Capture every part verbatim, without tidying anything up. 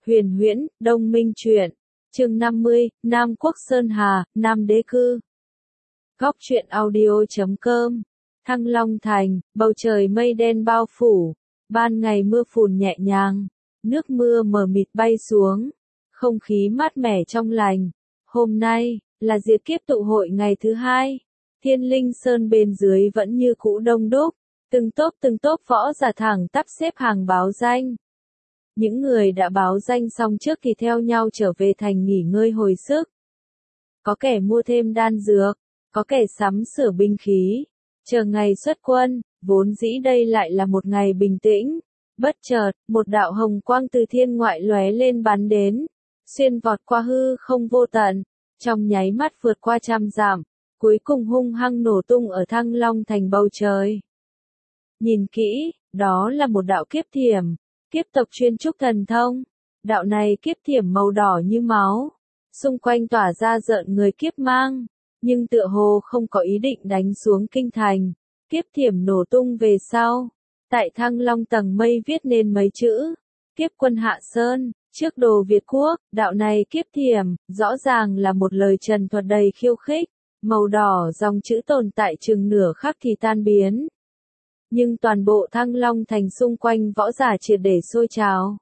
Huyền huyễn, Đông Minh truyện. Chương năm mươi, Nam Quốc Sơn Hà, Nam Đế Cư. Góc truyện audio chấm com. Thăng Long Thành, bầu trời mây đen bao phủ, ban ngày mưa phùn nhẹ nhàng, nước mưa mờ mịt bay xuống, không khí mát mẻ trong lành. Hôm nay là diệt kiếp tụ hội ngày thứ hai, Thiên Linh Sơn bên dưới vẫn như cũ đông đúc, từng tốp từng tốp võ giả thẳng tắp xếp hàng báo danh. Những người đã báo danh xong trước thì theo nhau trở về thành nghỉ ngơi hồi sức. Có kẻ mua thêm đan dược, có kẻ sắm sửa binh khí, chờ ngày xuất quân. Vốn dĩ đây lại là một ngày bình tĩnh, bất chợt, một đạo hồng quang từ thiên ngoại lóe lên bắn đến, xuyên vọt qua hư không vô tận, trong nháy mắt vượt qua trăm dặm, cuối cùng hung hăng nổ tung ở Thăng Long Thành bầu trời. Nhìn kỹ, đó là một đạo kiếp thiểm, kiếp tộc chuyên trúc thần thông. Đạo này kiếp thiểm màu đỏ như máu, xung quanh tỏa ra rợn người kiếp mang, nhưng tựa hồ không có ý định đánh xuống kinh thành. Kiếp thiểm nổ tung về sau, tại Thăng Long tầng mây viết nên mấy chữ: Kiếp quân Hạ Sơn, trước đồ Việt Quốc. Đạo này kiếp thiểm, rõ ràng là một lời trần thuật đầy khiêu khích. Màu đỏ dòng chữ tồn tại chừng nửa khắc thì tan biến. Nhưng toàn bộ Thăng Long Thành xung quanh võ giả triệt để sôi trào.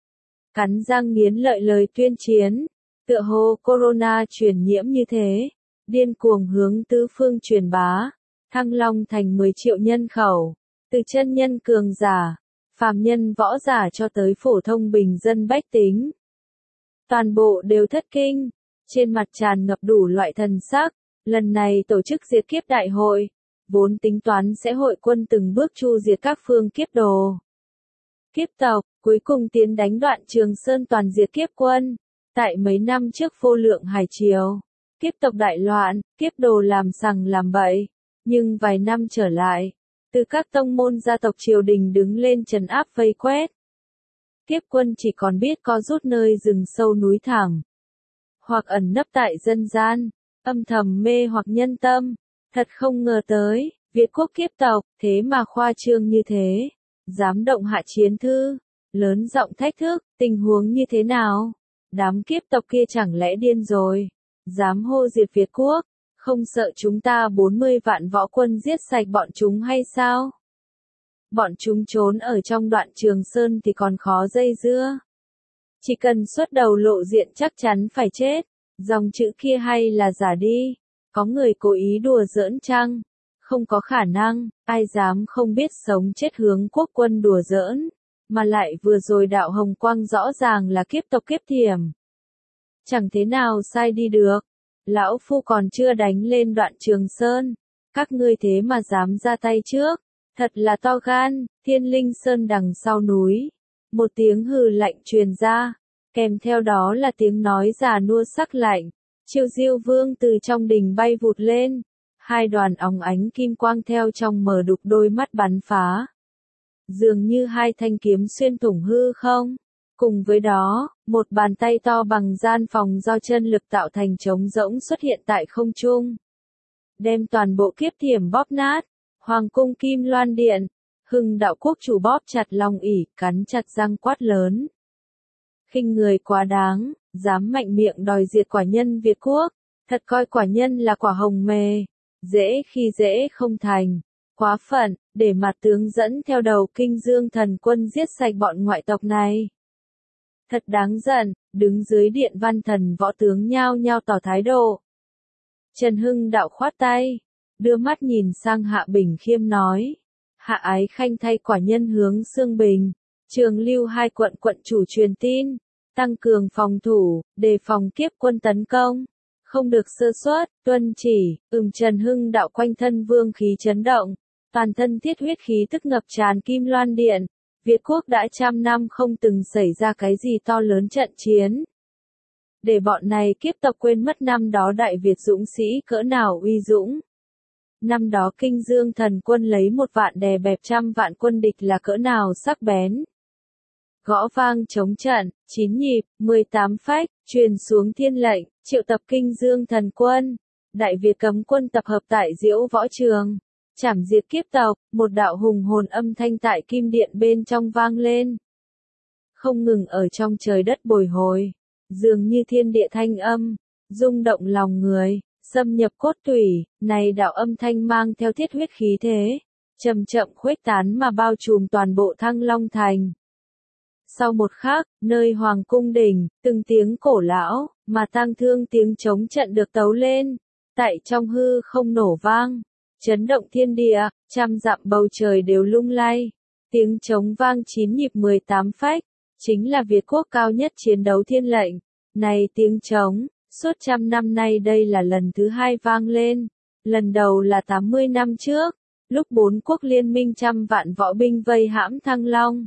Cắn răng nghiến lợi lời tuyên chiến, tựa hồ corona truyền nhiễm như thế, điên cuồng hướng tứ phương truyền bá. Thăng Long Thành mười triệu nhân khẩu, từ chân nhân cường giả, phàm nhân võ giả cho tới phổ thông bình dân bách tính. Toàn bộ đều thất kinh, trên mặt tràn ngập đủ loại thần sắc. Lần này tổ chức diệt kiếp đại hội, vốn tính toán sẽ hội quân từng bước chu diệt các phương kiếp đồ. Kiếp tộc, cuối cùng tiến đánh đoạn Trường Sơn toàn diệt kiếp quân. Tại mấy năm trước vô lượng hải triều, kiếp tộc đại loạn, kiếp đồ làm sằng làm bậy. Nhưng vài năm trở lại, từ các tông môn gia tộc triều đình đứng lên trấn áp vây quét. Kiếp quân chỉ còn biết co rút nơi rừng sâu núi thẳm, hoặc ẩn nấp tại dân gian, âm thầm mê hoặc nhân tâm. Thật không ngờ tới, Việt Quốc kiếp tộc, thế mà khoa trương như thế, dám động hạ chiến thư, lớn giọng thách thức. Tình huống như thế nào? Đám kiếp tộc kia chẳng lẽ điên rồi, dám hô diệt Việt Quốc? Không sợ chúng ta bốn mươi vạn võ quân giết sạch bọn chúng hay sao? Bọn chúng trốn ở trong đoạn Trường Sơn thì còn khó dây dưa. Chỉ cần xuất đầu lộ diện chắc chắn phải chết. Dòng chữ kia hay là giả đi? Có người cố ý đùa giỡn chăng? Không có khả năng, ai dám không biết sống chết hướng quốc quân đùa giỡn, mà lại vừa rồi đạo hồng quang rõ ràng là kiếp tộc kiếp thiểm. Chẳng thế nào sai đi được. Lão Phu còn chưa đánh lên đoạn Trường Sơn, các ngươi thế mà dám ra tay trước, thật là to gan. Thiên Linh Sơn đằng sau núi, một tiếng hừ lạnh truyền ra, kèm theo đó là tiếng nói già nua sắc lạnh. Chiêu Diêu Vương từ trong đình bay vụt lên, hai đoàn óng ánh kim quang theo trong mờ đục đôi mắt bắn phá, dường như hai thanh kiếm xuyên thủng hư không. Cùng với đó, một bàn tay to bằng gian phòng do chân lực tạo thành trống rỗng xuất hiện tại không trung, đem toàn bộ kiếp thiểm bóp nát. Hoàng cung Kim Loan Điện, Hưng Đạo Quốc chủ bóp chặt long ỷ, cắn chặt răng quát lớn: khinh người quá đáng, dám mạnh miệng đòi diệt quả nhân Việt Quốc, thật coi quả nhân là quả hồng mề, dễ khi dễ không thành, quá phận. Để mặt tướng dẫn theo đầu Kinh Dương thần quân giết sạch bọn ngoại tộc này. Thật đáng giận. Đứng dưới điện văn thần võ tướng nhao nhao tỏ thái độ. Trần Hưng Đạo khoát tay, đưa mắt nhìn sang Hạ Bình Khiêm nói: Hạ Ái Khanh thay quả nhân hướng Xương Bình, Trường Lưu hai quận quận chủ truyền tin, tăng cường phòng thủ, đề phòng kiếp quân tấn công, không được sơ suất. Tuân chỉ. Ừm. Trần Hưng Đạo quanh thân vương khí chấn động, toàn thân thiết huyết khí tức ngập tràn Kim Loan Điện. Việt Quốc đã trăm năm không từng xảy ra cái gì to lớn trận chiến. Để bọn này kiếp tộc quên mất năm đó Đại Việt dũng sĩ cỡ nào uy dũng. Năm đó Kinh Dương thần quân lấy một vạn đè bẹp trăm vạn quân địch là cỡ nào sắc bén. Gõ vang chống trận, chín nhịp, mười tám phách, truyền xuống thiên lệnh, triệu tập Kinh Dương thần quân. Đại Việt cấm quân tập hợp tại Diễu Võ Trường, chảm diệt kiếp tộc. Một đạo hùng hồn âm thanh tại kim điện bên trong vang lên. không ngừng ở trong trời đất bồi hồi, dường như thiên địa thanh âm, rung động lòng người, xâm nhập cốt tủy, này đạo âm thanh mang theo thiết huyết khí thế, chậm chậm khuếch tán mà bao trùm toàn bộ Thăng Long Thành. Sau một khắc, nơi hoàng cung đỉnh, từng tiếng cổ lão, mà tang thương tiếng trống trận được tấu lên, tại trong hư không nổ vang, chấn động thiên địa, trăm dặm bầu trời đều lung lay, tiếng trống vang chín nhịp mười tám phách, chính là Việt quốc cao nhất chiến đấu thiên lệnh, này tiếng trống, suốt trăm năm nay đây là lần thứ hai vang lên, lần đầu là tám mươi năm trước, lúc bốn quốc liên minh trăm vạn võ binh vây hãm Thăng Long.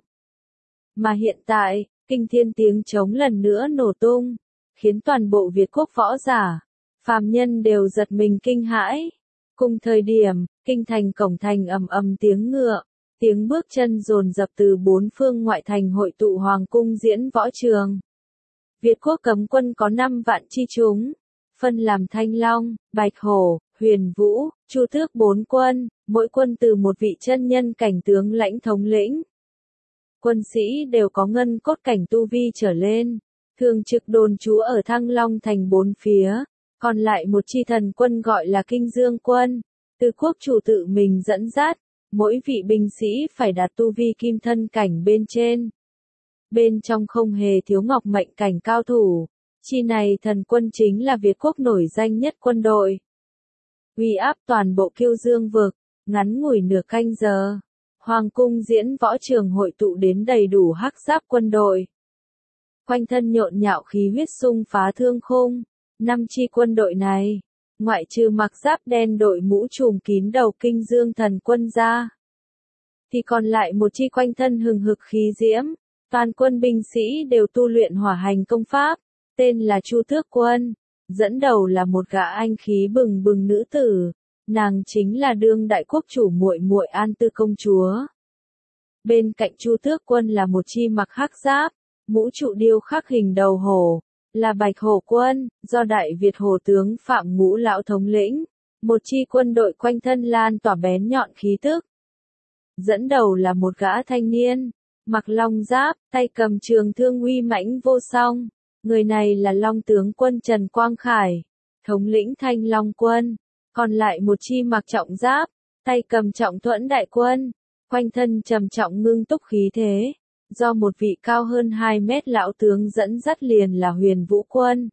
Mà hiện tại, kinh thiên tiếng trống lần nữa nổ tung, khiến toàn bộ Việt quốc võ giả, phàm nhân đều giật mình kinh hãi. Cùng thời điểm, kinh thành cổng thành ầm ầm tiếng ngựa, tiếng bước chân dồn dập từ bốn phương ngoại thành hội tụ hoàng cung diễn võ trường. Việt quốc cấm quân có năm vạn chi chúng, phân làm Thanh Long, Bạch Hổ, Huyền Vũ, Chu Tước bốn quân, mỗi quân từ một vị chân nhân cảnh tướng lãnh thống lĩnh. Quân sĩ đều có ngân cốt cảnh tu vi trở lên, thường trực đồn trú ở Thăng Long thành bốn phía, còn lại một chi thần quân gọi là Kinh Dương quân, từ quốc chủ tự mình dẫn dắt, mỗi vị binh sĩ phải đạt tu vi kim thân cảnh bên trên. Bên trong không hề thiếu ngọc mệnh cảnh cao thủ, chi này thần quân chính là Việt quốc nổi danh nhất quân đội. Uy áp toàn bộ Kiêu Dương vực, ngắn ngủi nửa canh giờ. Hoàng cung diễn võ trường hội tụ đến đầy đủ hắc giáp quân đội. Quanh thân nhộn nhạo khí huyết xung phá thương khung, năm chi quân đội này, ngoại trừ mặc giáp đen đội mũ trùm kín đầu Kinh Dương thần quân ra, thì còn lại một chi quanh thân hừng hực khí diễm, toàn quân binh sĩ đều tu luyện hỏa hành công pháp, tên là Chu Tước quân, dẫn đầu là một gã anh khí bừng bừng nữ tử. Nàng chính là đương đại quốc chủ muội muội An Tư công chúa. Bên cạnh Chu Tước quân là một chi mặc hắc giáp, mũ trụ điêu khắc hình đầu hổ, là Bạch Hổ quân, do Đại Việt Hổ tướng Phạm Ngũ lão thống lĩnh, một chi quân đội quanh thân lan tỏa bén nhọn khí tức. Dẫn đầu là một gã thanh niên, mặc long giáp, tay cầm trường thương uy mãnh vô song, người này là Long tướng quân Trần Quang Khải, thống lĩnh Thanh Long quân. Còn lại một chi mặc trọng giáp, tay cầm trọng thuẫn đại quân, quanh thân trầm trọng ngưng túc khí thế, do một vị cao hơn hai mét lão tướng dẫn dắt liền là Huyền Vũ quân.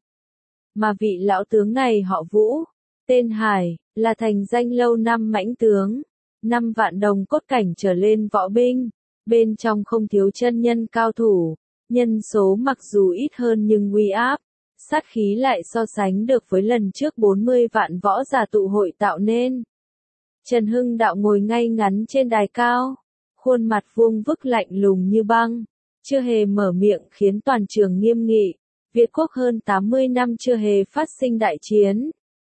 Mà vị lão tướng này họ Vũ, tên Hải, là thành danh lâu năm mãnh tướng, năm vạn đồng cốt cảnh trở lên võ binh, bên trong không thiếu chân nhân cao thủ, nhân số mặc dù ít hơn nhưng uy áp. Sát khí lại so sánh được với lần trước bốn mươi vạn võ giả tụ hội tạo nên. Trần Hưng đạo ngồi ngay ngắn trên đài cao, khuôn mặt vuông vức lạnh lùng như băng, chưa hề mở miệng khiến toàn trường nghiêm nghị. Việt quốc hơn tám mươi năm chưa hề phát sinh đại chiến.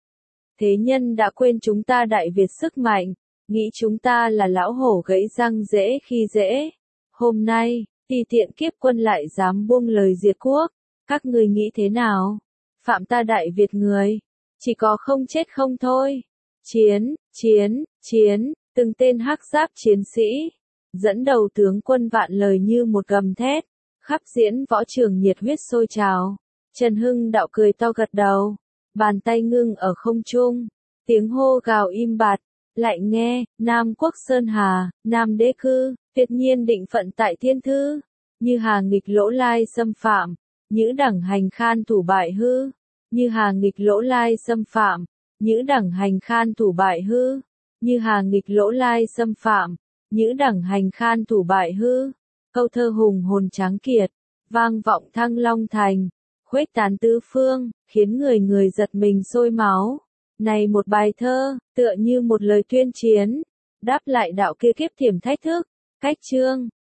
Thế nhân đã quên chúng ta Đại Việt sức mạnh, nghĩ chúng ta là lão hổ gãy răng dễ khi dễ. Hôm nay, ti tiện kiếp quân lại dám buông lời diệt quốc. Các người nghĩ thế nào? Phạm ta Đại Việt người, chỉ có không chết không thôi. Chiến, chiến, chiến, từng tên hắc giáp chiến sĩ, dẫn đầu tướng quân vạn lời như một gầm thét, khắp diễn võ trường nhiệt huyết sôi trào. Trần Hưng đạo cười to gật đầu, bàn tay ngưng ở không trung, tiếng hô gào im bặt, lại nghe, Nam quốc Sơn Hà, Nam đế cư, tuyệt nhiên định phận tại thiên thư, như hà nghịch lỗ lai xâm phạm. Nhữ đẳng hành khan thủ bại hư, như hà nghịch lỗ lai xâm phạm, nhữ đẳng hành khan thủ bại hư, như hà nghịch lỗ lai xâm phạm, nhữ đẳng hành khan thủ bại hư. Câu thơ hùng hồn tráng kiệt, vang vọng Thăng Long thành, khuếch tán tứ phương, khiến người người giật mình sôi máu. Này một bài thơ, tựa như một lời tuyên chiến, đáp lại đạo kia kiếp thiểm thách thức, cách chương,